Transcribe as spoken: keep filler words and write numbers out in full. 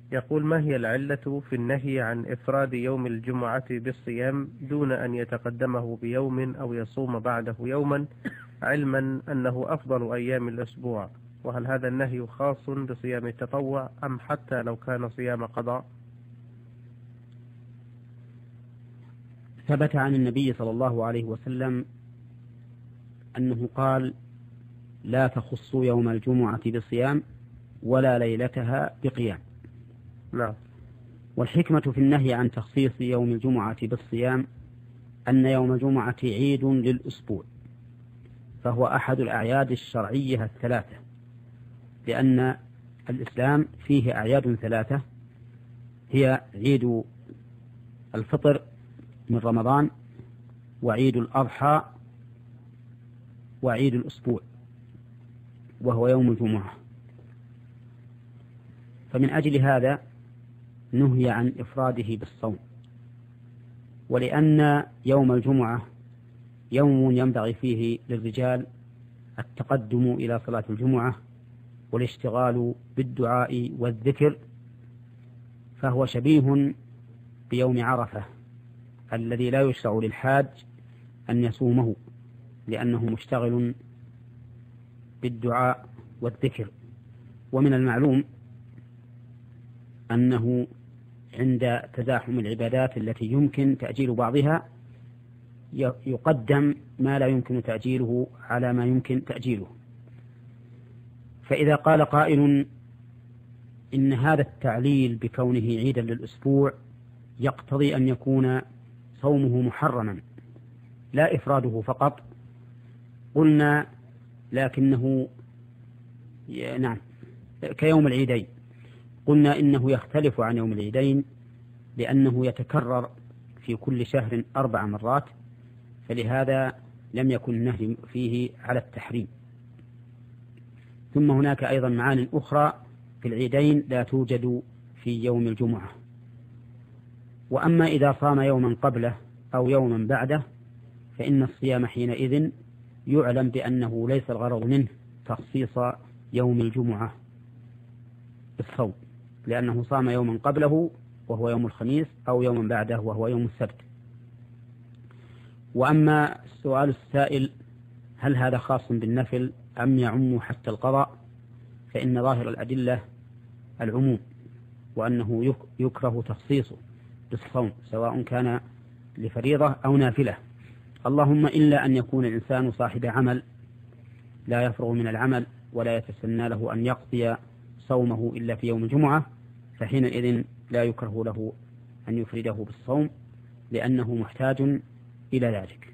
يقول: ما هي العلة في النهي عن إفراد يوم الجمعة بالصيام دون أن يتقدمه بيوم أو يصوم بعده يوما، علما أنه أفضل أيام الأسبوع؟ وهل هذا النهي خاص بصيام التطوع أم حتى لو كان صيام قضاء؟ ثبت عن النبي صلى الله عليه وسلم أنه قال: لا تخصوا يوم الجمعة بصيام ولا ليلتها بقيام. نعم. والحكمة في النهي عن تخصيص يوم الجمعة بالصيام أن يوم الجمعة عيد للأسبوع، فهو أحد الأعياد الشرعية الثلاثة، لأن الإسلام فيه أعياد ثلاثة هي عيد الفطر من رمضان، وعيد الأضحى، وعيد الأسبوع وهو يوم الجمعة. فمن أجل هذا نهي عن إفراده بالصوم، ولأن يوم الجمعة يوم ينبغي فيه للرجال التقدم إلى صلاة الجمعة والاشتغال بالدعاء والذكر، فهو شبيه بيوم عرفة الذي لا يشرع للحاج أن يصومه، لأنه مشتغل بالدعاء والذكر. ومن المعلوم أنه عند تزاحم العبادات التي يمكن تأجيل بعضها يقدم ما لا يمكن تأجيله على ما يمكن تأجيله. فإذا قال قائل إن هذا التعليل بكونه عيدا للأسبوع يقتضي أن يكون صومه محرما لا إفراده فقط، قلنا لكنه نعم كيوم العيدين، قلنا إنه يختلف عن يوم العيدين لأنه يتكرر في كل شهر أربع مرات، فلهذا لم يكن النهي فيه على التحريم. ثم هناك أيضا معان أخرى في العيدين لا توجد في يوم الجمعة. وأما إذا صام يوما قبله أو يوما بعده فإن الصيام حينئذ يعلم بأنه ليس الغرض منه تخصيص يوم الجمعة بالصوم، لأنه صام يوما قبله وهو يوم الخميس أو يوما بعده وهو يوم السبت. وأما السؤال السائل هل هذا خاص بالنفل أم يعم حتى القضاء، فإن ظاهر الأدلة العموم، وأنه يكره تخصيصه بالصوم سواء كان لفريضة أو نافلة، اللهم إلا أن يكون الإنسان صاحب عمل لا يفرغ من العمل ولا يتسنى له أن يقضي صومه إلا في يوم الجمعة، فحينئذ لا يكره له أن يفرده بالصوم لأنه محتاج إلى ذلك.